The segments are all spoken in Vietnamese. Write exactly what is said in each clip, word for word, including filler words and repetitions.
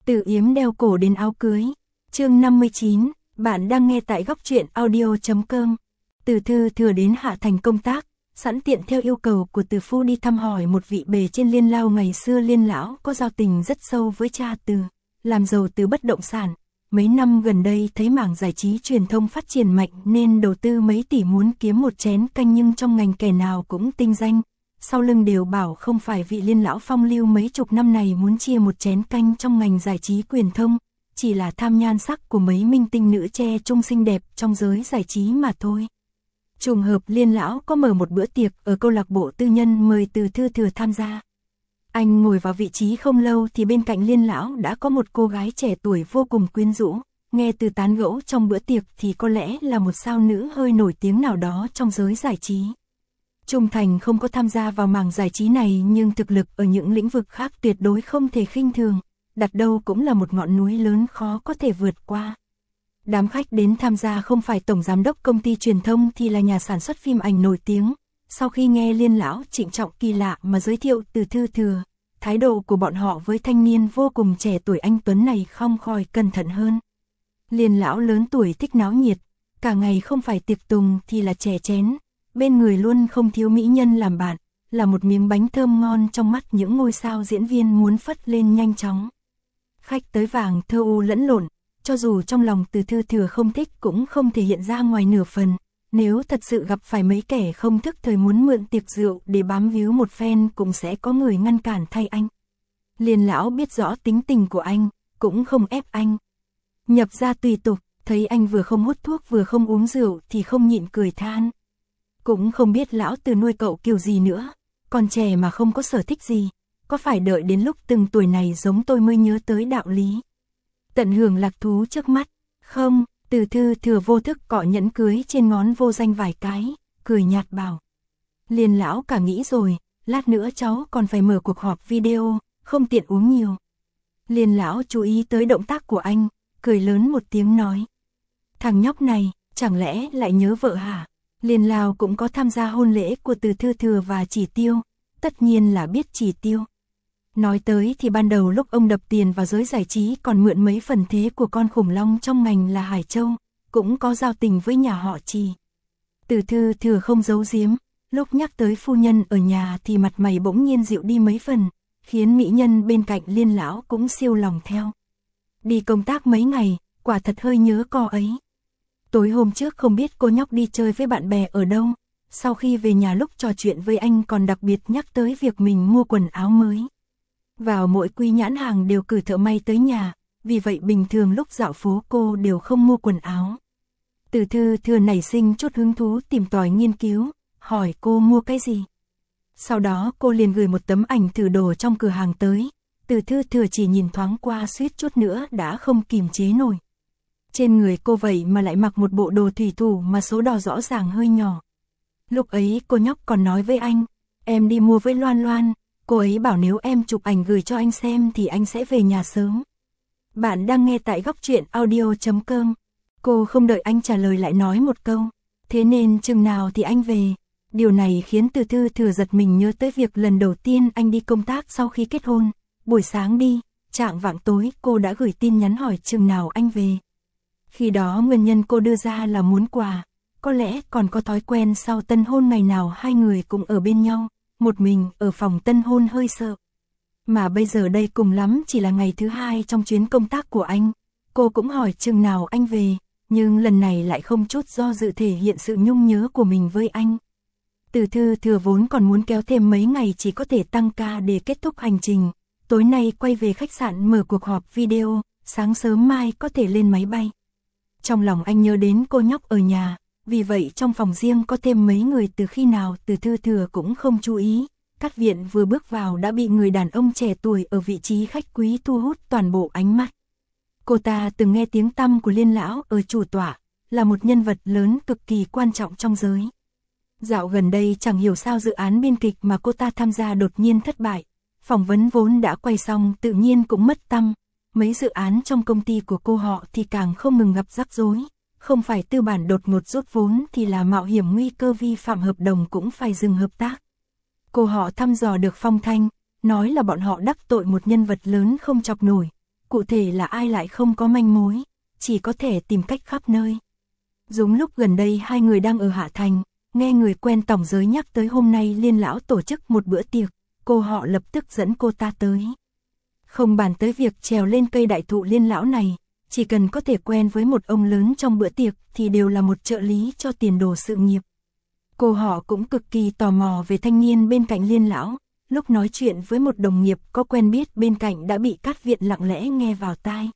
Từ yếm đeo cổ đến áo cưới. Chương năm mươi chín, bạn đang nghe tại góc truyện audio chấm com. Từ Thư Thừa đến Hạ Thành công tác, sẵn tiện theo yêu cầu của Từ Phu đi thăm hỏi một vị bề trên Liên Lao. Ngày xưa Liên lão có giao tình rất sâu với cha Từ, làm giàu từ bất động sản. Mấy năm gần đây thấy mảng giải trí truyền thông phát triển mạnh nên đầu tư mấy tỷ muốn kiếm một chén canh, nhưng trong ngành kẻ nào cũng tinh danh. Sau lưng đều bảo không phải vị Liên lão phong lưu mấy chục năm này muốn chia một chén canh trong ngành giải trí truyền thông, chỉ là tham nhan sắc của mấy minh tinh nữ che trung xinh đẹp trong giới giải trí mà thôi. Trùng hợp Liên lão có mở một bữa tiệc ở câu lạc bộ tư nhân mời Từ Thư Thừa tham gia. Anh ngồi vào vị trí không lâu thì bên cạnh Liên lão đã có một cô gái trẻ tuổi vô cùng quyến rũ. Nghe từ tán gẫu trong bữa tiệc thì có lẽ là một sao nữ hơi nổi tiếng nào đó trong giới giải trí. Trung Thành không có tham gia vào mảng giải trí này nhưng thực lực ở những lĩnh vực khác tuyệt đối không thể khinh thường, đặt đâu cũng là một ngọn núi lớn khó có thể vượt qua. Đám khách đến tham gia không phải tổng giám đốc công ty truyền thông thì là nhà sản xuất phim ảnh nổi tiếng. Sau khi nghe Liên lão trịnh trọng kỳ lạ mà giới thiệu Từ Thư Thừa, thái độ của bọn họ với thanh niên vô cùng trẻ tuổi anh tuấn này không khỏi cẩn thận hơn. Liên lão lớn tuổi thích náo nhiệt, cả ngày không phải tiệc tùng thì là chè chén, bên người luôn không thiếu mỹ nhân làm bạn, là một miếng bánh thơm ngon trong mắt những ngôi sao diễn viên muốn phất lên nhanh chóng. Khách tới vàng thơ u lẫn lộn, cho dù trong lòng Từ Thư Thừa không thích cũng không thể hiện ra ngoài nửa phần. Nếu thật sự gặp phải mấy kẻ không thức thời muốn mượn tiệc rượu để bám víu một phen cũng sẽ có người ngăn cản thay anh. Liên lão biết rõ tính tình của anh, cũng không ép anh. Nhập ra tùy tục, thấy anh vừa không hút thuốc vừa không uống rượu thì không nhịn cười than. Cũng không biết lão Từ nuôi cậu kiểu gì nữa, còn trẻ mà không có sở thích gì, có phải đợi đến lúc từng tuổi này giống tôi mới nhớ tới đạo lý. Tận hưởng lạc thú trước mắt, không. Từ Thư Thừa vô thức cọ nhẫn cưới trên ngón vô danh vài cái, cười nhạt bảo. Liên lão cả nghĩ rồi, lát nữa cháu còn phải mở cuộc họp video, không tiện uống nhiều. Liên lão chú ý tới động tác của anh, cười lớn một tiếng nói. Thằng nhóc này, chẳng lẽ lại nhớ vợ hả? Liên lão cũng có tham gia hôn lễ của Từ Thư Thừa và Chỉ Tiêu, tất nhiên là biết Chỉ Tiêu. Nói tới thì ban đầu lúc ông đập tiền vào giới giải trí còn mượn mấy phần thế của con khủng long trong ngành là Hải Châu, cũng có giao tình với nhà họ Trì. Từ Thư Thừa không giấu giếm, lúc nhắc tới phu nhân ở nhà thì mặt mày bỗng nhiên dịu đi mấy phần, khiến mỹ nhân bên cạnh Liên lão cũng siêu lòng theo. Đi công tác mấy ngày, quả thật hơi nhớ cô ấy. Tối hôm trước không biết cô nhóc đi chơi với bạn bè ở đâu, sau khi về nhà lúc trò chuyện với anh còn đặc biệt nhắc tới việc mình mua quần áo mới. Vào mỗi quy nhãn hàng đều cử thợ may tới nhà, vì vậy bình thường lúc dạo phố cô đều không mua quần áo. Từ Thư Thừa nảy sinh chút hứng thú tìm tòi nghiên cứu, hỏi cô mua cái gì. Sau đó cô liền gửi một tấm ảnh thử đồ trong cửa hàng tới, Từ Thư Thừa chỉ nhìn thoáng qua suýt chút nữa đã không kìm chế nổi. Trên người cô vậy mà lại mặc một bộ đồ thủy thủ mà số đo rõ ràng hơi nhỏ. Lúc ấy cô nhóc còn nói với anh, em đi mua với Loan Loan. Cô ấy bảo nếu em chụp ảnh gửi cho anh xem thì anh sẽ về nhà sớm. Bạn đang nghe tại góc truyện audio chấm com. Cô không đợi anh trả lời lại nói một câu. Thế nên chừng nào thì anh về. Điều này khiến Từ Thư Thừa giật mình nhớ tới việc lần đầu tiên anh đi công tác sau khi kết hôn. Buổi sáng đi, chạng vạng tối cô đã gửi tin nhắn hỏi chừng nào anh về. Khi đó nguyên nhân cô đưa ra là muốn quà. Có lẽ còn có thói quen sau tân hôn ngày nào hai người cũng ở bên nhau. Một mình ở phòng tân hôn hơi sợ. Mà bây giờ đây cùng lắm chỉ là ngày thứ hai trong chuyến công tác của anh. Cô cũng hỏi chừng nào anh về, nhưng lần này lại không chút do dự thể hiện sự nhung nhớ của mình với anh. Từ Thư Thừa vốn còn muốn kéo thêm mấy ngày chỉ có thể tăng ca để kết thúc hành trình. Tối nay quay về khách sạn mở cuộc họp video, sáng sớm mai có thể lên máy bay. Trong lòng anh nhớ đến cô nhóc ở nhà. Vì vậy trong phòng riêng có thêm mấy người từ khi nào Từ Thư Thừa cũng không chú ý. Cát Viện vừa bước vào đã bị người đàn ông trẻ tuổi ở vị trí khách quý thu hút toàn bộ ánh mắt. Cô ta từng nghe tiếng tăm của Liên lão ở chủ tọa, là một nhân vật lớn cực kỳ quan trọng trong giới. Dạo gần đây chẳng hiểu sao dự án biên kịch mà cô ta tham gia đột nhiên thất bại. Phỏng vấn vốn đã quay xong tự nhiên cũng mất tăm. Mấy dự án trong công ty của cô họ thì càng không ngừng gặp rắc rối. Không phải tư bản đột ngột rút vốn thì là mạo hiểm nguy cơ vi phạm hợp đồng cũng phải dừng hợp tác. Cô họ thăm dò được phong thanh, nói là bọn họ đắc tội một nhân vật lớn không chọc nổi. cụ thể là ai lại không có manh mối, chỉ có thể tìm cách khắp nơi. Đúng lúc gần đây hai người đang ở Hạ Thành, nghe người quen tổng giới nhắc tới hôm nay Liên lão tổ chức một bữa tiệc, cô họ lập tức dẫn cô ta tới. Không bàn tới việc trèo lên cây đại thụ Liên lão này, chỉ cần có thể quen với một ông lớn trong bữa tiệc thì đều là một trợ lý cho tiền đồ sự nghiệp. Cô họ cũng cực kỳ tò mò về thanh niên bên cạnh Liên lão, lúc nói chuyện với một đồng nghiệp có quen biết bên cạnh đã bị Cát Viện lặng lẽ nghe vào tai.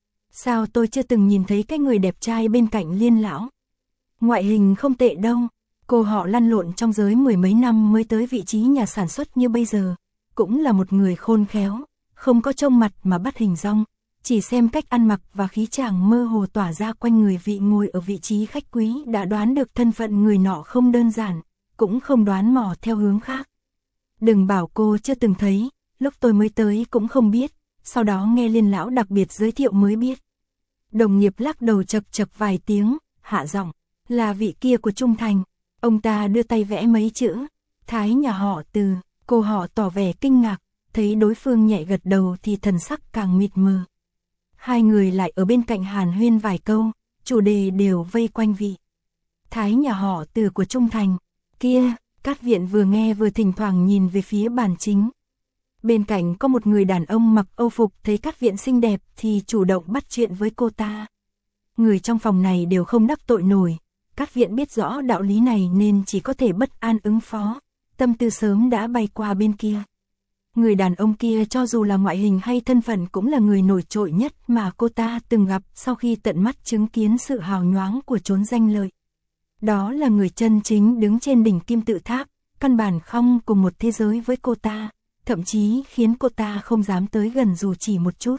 Sao tôi chưa từng nhìn thấy cái người đẹp trai bên cạnh Liên lão? Ngoại hình không tệ đâu. Cô họ lăn lộn trong giới mười mấy năm mới tới vị trí nhà sản xuất như bây giờ, cũng là một người khôn khéo, không có trông mặt mà bắt hình dong, chỉ xem cách ăn mặc và khí chàng mơ hồ tỏa ra quanh người vị ngồi ở vị trí khách quý đã đoán được thân phận người nọ không đơn giản, cũng không đoán mò theo hướng khác. Đừng bảo cô chưa từng thấy, lúc tôi mới tới cũng không biết, sau đó nghe Liên lão đặc biệt giới thiệu mới biết. Đồng nghiệp lắc đầu chật chật vài tiếng, hạ giọng, là vị kia của Trung Thành. Ông ta đưa tay vẽ mấy chữ, Thái nhà họ Từ, cô họ tỏ vẻ kinh ngạc, thấy đối phương nhẹ gật đầu thì thần sắc càng mịt mờ. Hai người lại ở bên cạnh hàn huyên vài câu, chủ đề đều vây quanh vị Thái nhà họ Từ của Trung Thành. Kia, Cát Viện vừa nghe vừa thỉnh thoảng nhìn về phía bàn chính. Bên cạnh có một người đàn ông mặc âu phục thấy Cát Viện xinh đẹp thì chủ động bắt chuyện với cô ta. Người trong phòng này đều không đắc tội nổi. Cát Viện biết rõ đạo lý này nên chỉ có thể bất an ứng phó, tâm tư sớm đã bay qua bên kia. Người đàn ông kia cho dù là ngoại hình hay thân phận cũng là người nổi trội nhất mà cô ta từng gặp sau khi tận mắt chứng kiến sự hào nhoáng của chốn danh lợi. Đó là người chân chính đứng trên đỉnh kim tự tháp, căn bản không cùng một thế giới với cô ta, thậm chí khiến cô ta không dám tới gần dù chỉ một chút.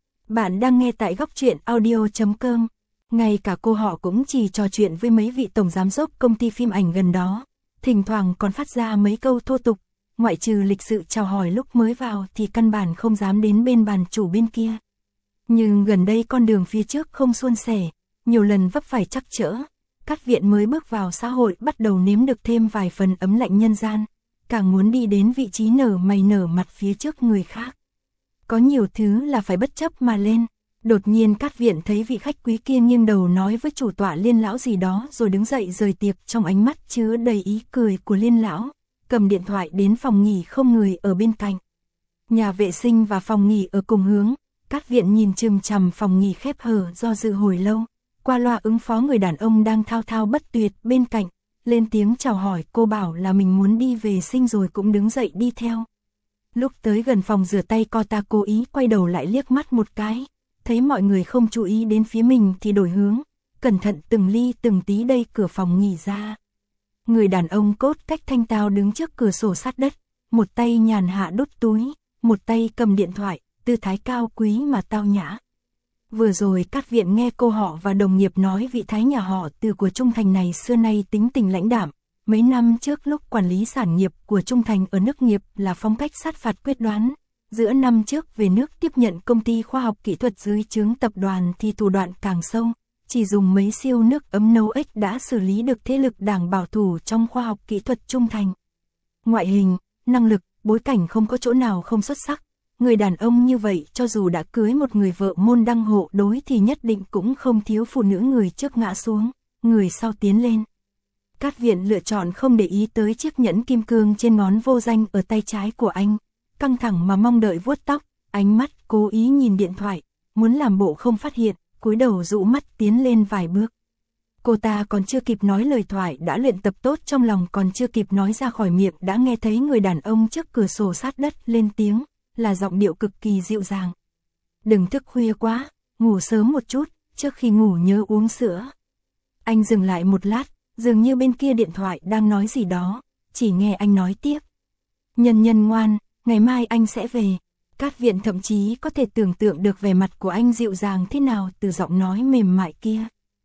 Bạn đang nghe tại góc truyện audio chấm com. Ngay cả cô họ cũng chỉ trò chuyện với mấy vị tổng giám đốc công ty phim ảnh gần đó, thỉnh thoảng còn phát ra mấy câu thô tục, ngoại trừ lịch sự chào hỏi lúc mới vào thì căn bản không dám đến bên bàn chủ bên kia. Nhưng gần đây con đường phía trước không suôn sẻ, nhiều lần vấp phải trắc trở, Cát Viện mới bước vào xã hội bắt đầu nếm được thêm vài phần ấm lạnh nhân gian, càng muốn đi đến vị trí nở mày nở mặt phía trước người khác. Có nhiều thứ là phải bất chấp mà lên. Đột nhiên Cát Viện thấy vị khách quý kia nghiêng đầu nói với chủ tọa Liên lão gì đó rồi đứng dậy rời tiệc, trong ánh mắt chứa đầy ý cười của Liên lão, cầm điện thoại đến phòng nghỉ không người ở bên cạnh. Nhà vệ sinh và phòng nghỉ ở cùng hướng, Cát Viện nhìn chằm chằm phòng nghỉ khép hở do dự hồi lâu, qua loa ứng phó người đàn ông đang thao thao bất tuyệt bên cạnh, lên tiếng chào hỏi, cô bảo là mình muốn đi vệ sinh rồi cũng đứng dậy đi theo. Lúc tới gần phòng rửa tay cô ta cố ý quay đầu lại liếc mắt một cái. Thấy mọi người không chú ý đến phía mình thì đổi hướng, cẩn thận từng ly từng tí đẩy cửa phòng nghỉ ra. Người đàn ông cốt cách thanh tao đứng trước cửa sổ sát đất, một tay nhàn hạ đút túi, một tay cầm điện thoại, tư thái cao quý mà tao nhã. Vừa rồi Cát Viện nghe cô họ và đồng nghiệp nói vị Thái nhà họ Từ của Trung Thành này xưa nay tính tình lãnh đạm. Mấy năm trước lúc quản lý sản nghiệp của Trung Thành ở nước nghiệp là phong cách sát phạt quyết đoán. Giữa năm trước về nước tiếp nhận công ty khoa học kỹ thuật dưới trướng tập đoàn thì thủ đoạn càng sâu, chỉ dùng mấy siêu nước ấm nấu ếch đã xử lý được thế lực đảng bảo thủ trong khoa học kỹ thuật Trung Thành. Ngoại hình, năng lực, bối cảnh không có chỗ nào không xuất sắc. Người đàn ông như vậy cho dù đã cưới một người vợ môn đăng hộ đối thì nhất định cũng không thiếu phụ nữ người trước ngã xuống, người sau tiến lên. Cát Viện lựa chọn không để ý tới chiếc nhẫn kim cương trên ngón vô danh ở tay trái của anh. Căng thẳng mà mong đợi vuốt tóc, ánh mắt cố ý nhìn điện thoại, muốn làm bộ không phát hiện, cúi đầu dụ mắt tiến lên vài bước. Cô ta còn chưa kịp nói lời thoại đã luyện tập tốt trong lòng, còn chưa kịp nói ra khỏi miệng đã nghe thấy người đàn ông trước cửa sổ sát đất lên tiếng, là giọng điệu cực kỳ dịu dàng. Đừng thức khuya quá, ngủ sớm một chút, trước khi ngủ nhớ uống sữa. Anh dừng lại một lát, dường như bên kia điện thoại đang nói gì đó, chỉ nghe anh nói tiếp. Nhân nhân ngoan, ngày mai anh sẽ về. Cát Viện thậm chí có thể tưởng tượng được vẻ mặt của anh dịu dàng thế nào từ giọng nói mềm mại kia.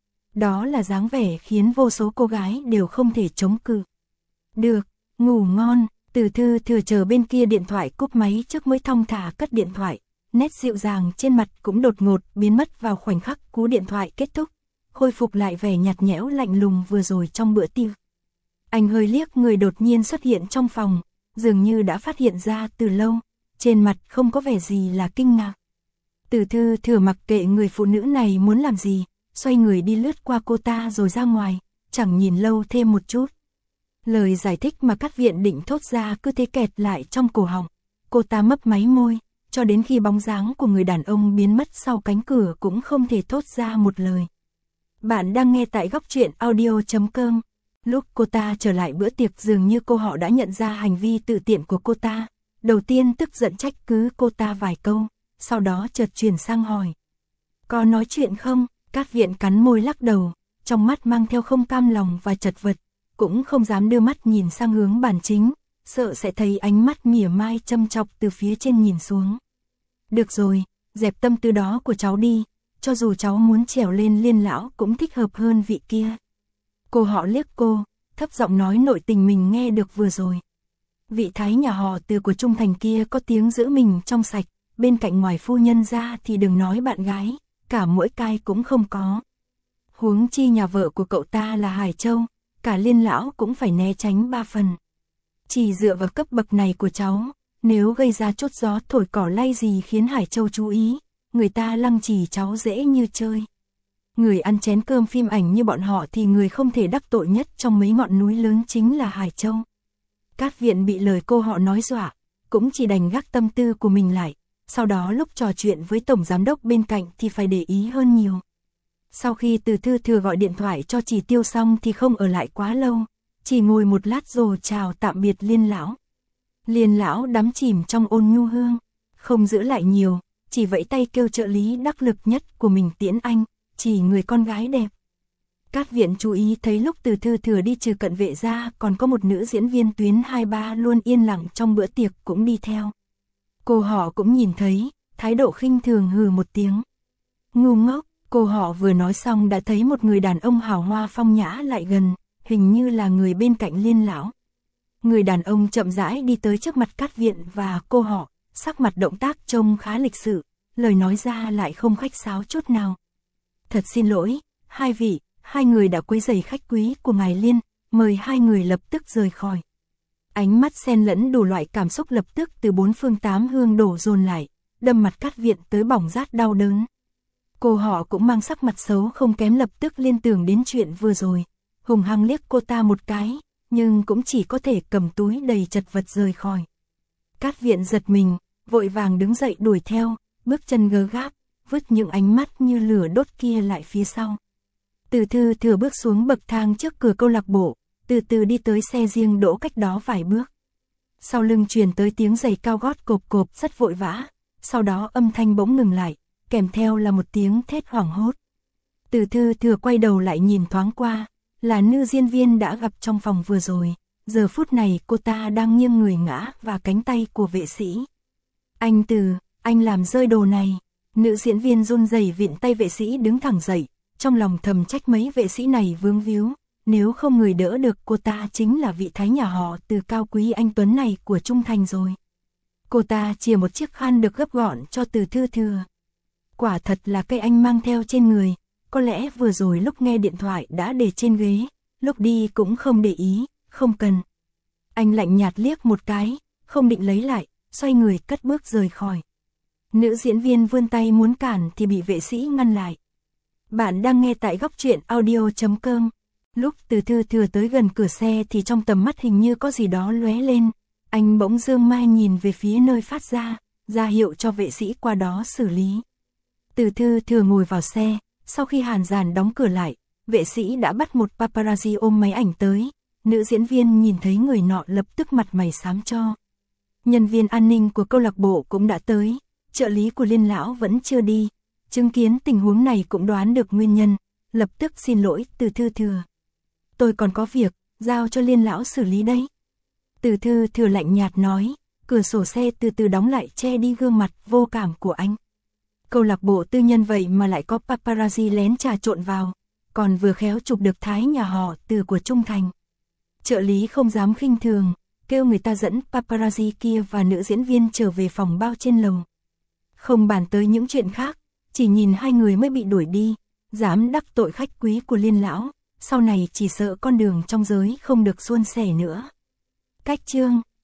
Đó là dáng vẻ khiến vô số cô gái đều không thể chống cự. Được, ngủ ngon. Từ Thư thừa chờ bên kia điện thoại cúp máy trước mới thong thả cất điện thoại. Nét dịu dàng trên mặt cũng đột ngột biến mất vào khoảnh khắc cú điện thoại kết thúc, khôi phục lại vẻ nhạt nhẽo lạnh lùng vừa rồi trong bữa tiệc. Anh hơi liếc người đột nhiên xuất hiện trong phòng, dường như đã phát hiện ra từ lâu, trên mặt không có vẻ gì là kinh ngạc. Từ Thư Thừa mặc kệ người phụ nữ này muốn làm gì, xoay người đi lướt qua cô ta rồi ra ngoài, chẳng nhìn lâu thêm một chút. Lời giải thích mà Cát Viện định thốt ra cứ thế kẹt lại trong cổ họng. Cô ta mấp máy môi, cho đến khi bóng dáng của người đàn ông biến mất sau cánh cửa cũng không thể thốt ra một lời. Bạn đang nghe tại góc truyện audio chấm com. Lúc cô ta trở lại bữa tiệc dường như cô họ đã nhận ra hành vi tự tiện của cô ta. Đầu tiên tức giận trách cứ cô ta vài câu, sau đó chợt chuyển sang hỏi. Có nói chuyện không? Cát Viện cắn môi lắc đầu, trong mắt mang theo không cam lòng và chật vật, cũng không dám đưa mắt nhìn sang hướng bàn chính, sợ sẽ thấy ánh mắt mỉa mai châm chọc từ phía trên nhìn xuống. Được rồi, dẹp tâm tư đó của cháu đi, cho dù cháu muốn trèo lên Liên lão cũng thích hợp hơn vị kia. Cô họ liếc cô, thấp giọng nói nội tình mình nghe được vừa rồi. Vị thái nhà họ Từ của Trung Thành kia có tiếng giữ mình trong sạch, bên cạnh ngoài phu nhân ra thì đừng nói bạn gái, cả mỗi cai cũng không có. Huống chi nhà vợ của cậu ta là Hải Châu, cả Liên lão cũng phải né tránh ba phần. Chỉ dựa vào cấp bậc này của cháu, nếu gây ra chốt gió thổi cỏ lay gì khiến Hải Châu chú ý, người ta lăng trì cháu dễ như chơi. Người ăn chén cơm phim ảnh như bọn họ thì người không thể đắc tội nhất trong mấy ngọn núi lớn chính là Hải Châu. Cát Viện bị lời cô họ nói dọa, cũng chỉ đành gác tâm tư của mình lại, sau đó lúc trò chuyện với tổng giám đốc bên cạnh thì phải để ý hơn nhiều. Sau khi Từ Thư Thừa gọi điện thoại cho Chỉ Tiêu xong thì không ở lại quá lâu, chỉ ngồi một lát rồi chào tạm biệt Liên lão. Liên lão đắm chìm trong ôn nhu hương, không giữ lại nhiều, chỉ vẫy tay kêu trợ lý đắc lực nhất của mình tiễn anh, chỉ người con gái đẹp. Cát Viện chú ý thấy lúc Từ Thư Thừa đi trừ cận vệ ra còn có một nữ diễn viên tuyến hai ba luôn yên lặng trong bữa tiệc cũng đi theo. Cô họ cũng nhìn thấy, thái độ khinh thường hừ một tiếng. Ngu ngốc, cô họ vừa nói xong đã thấy một người đàn ông hào hoa phong nhã lại gần, hình như là người bên cạnh Liên lão. Người đàn ông chậm rãi đi tới trước mặt Cát Viện và cô họ, sắc mặt động tác trông khá lịch sự, lời nói ra lại không khách sáo chút nào. Thật xin lỗi, hai vị, hai người đã quấy rầy khách quý của ngài Liên, mời hai người lập tức rời khỏi. Ánh mắt xen lẫn đủ loại cảm xúc lập tức từ bốn phương tám hướng đổ dồn lại, đâm mặt Cát Viện tới bỏng rát đau đớn. Cô họ cũng mang sắc mặt xấu không kém lập tức liên tưởng đến chuyện vừa rồi, hùng hăng liếc cô ta một cái, nhưng cũng chỉ có thể cầm túi đầy chật vật rời khỏi. Cát Viện giật mình, vội vàng đứng dậy đuổi theo, bước chân gớ gáp, vứt những ánh mắt như lửa đốt kia lại phía sau. Từ Thư Thừa bước xuống bậc thang trước cửa câu lạc bộ, từ từ đi tới xe riêng đỗ cách đó vài bước. Sau lưng truyền tới tiếng giày cao gót cộp cộp rất vội vã, sau đó âm thanh bỗng ngừng lại, kèm theo là một tiếng thét hoảng hốt. Từ Thư Thừa quay đầu lại nhìn thoáng qua, là nữ diễn viên đã gặp trong phòng vừa rồi, giờ phút này cô ta đang nghiêng người ngã và cánh tay của vệ sĩ. Anh Từ, anh làm rơi đồ này. Nữ diễn viên run rẩy vịn tay vệ sĩ đứng thẳng dậy, trong lòng thầm trách mấy vệ sĩ này vướng víu, nếu không người đỡ được cô ta chính là vị thái nhà họ Từ cao quý anh tuấn này của Trung Thành rồi. Cô ta chìa một chiếc khăn được gấp gọn cho Từ Thư Thừa. Quả thật là cây anh mang theo trên người, có lẽ vừa rồi lúc nghe điện thoại đã để trên ghế, lúc đi cũng không để ý, không cần. Anh lạnh nhạt liếc một cái, không định lấy lại, xoay người cất bước rời khỏi. Nữ diễn viên vươn tay muốn cản thì bị vệ sĩ ngăn lại. Bạn đang nghe tại góc truyện audio chấm com. Lúc Từ Thư Thừa tới gần cửa xe thì trong tầm mắt hình như có gì đó lóe lên. Anh bỗng dương mai nhìn về phía nơi phát ra, ra hiệu cho vệ sĩ qua đó xử lý. Từ Thư Thừa ngồi vào xe, sau khi Hàn Giản đóng cửa lại, vệ sĩ đã bắt một paparazzi ôm máy ảnh tới. Nữ diễn viên nhìn thấy người nọ lập tức mặt mày xám cho. Nhân viên an ninh của câu lạc bộ cũng đã tới. Trợ lý của Liên lão vẫn chưa đi, chứng kiến tình huống này cũng đoán được nguyên nhân, lập tức xin lỗi Từ Thư Thừa. Tôi còn có việc, giao cho Liên lão xử lý đấy. Từ Thư Thừa lạnh nhạt nói, cửa sổ xe từ từ đóng lại che đi gương mặt vô cảm của anh. Câu lạc bộ tư nhân vậy mà lại có paparazzi lén trà trộn vào, còn vừa khéo chụp được thái nhà họ Từ của Trung Thành. Trợ lý không dám khinh thường, kêu người ta dẫn paparazzi kia và nữ diễn viên trở về phòng bao trên lầu. Không bàn tới những chuyện khác, chỉ nhìn hai người mới bị đuổi đi, dám đắc tội khách quý của Liên lão, sau này chỉ sợ con đường trong giới không được suôn sẻ nữa. Cách chương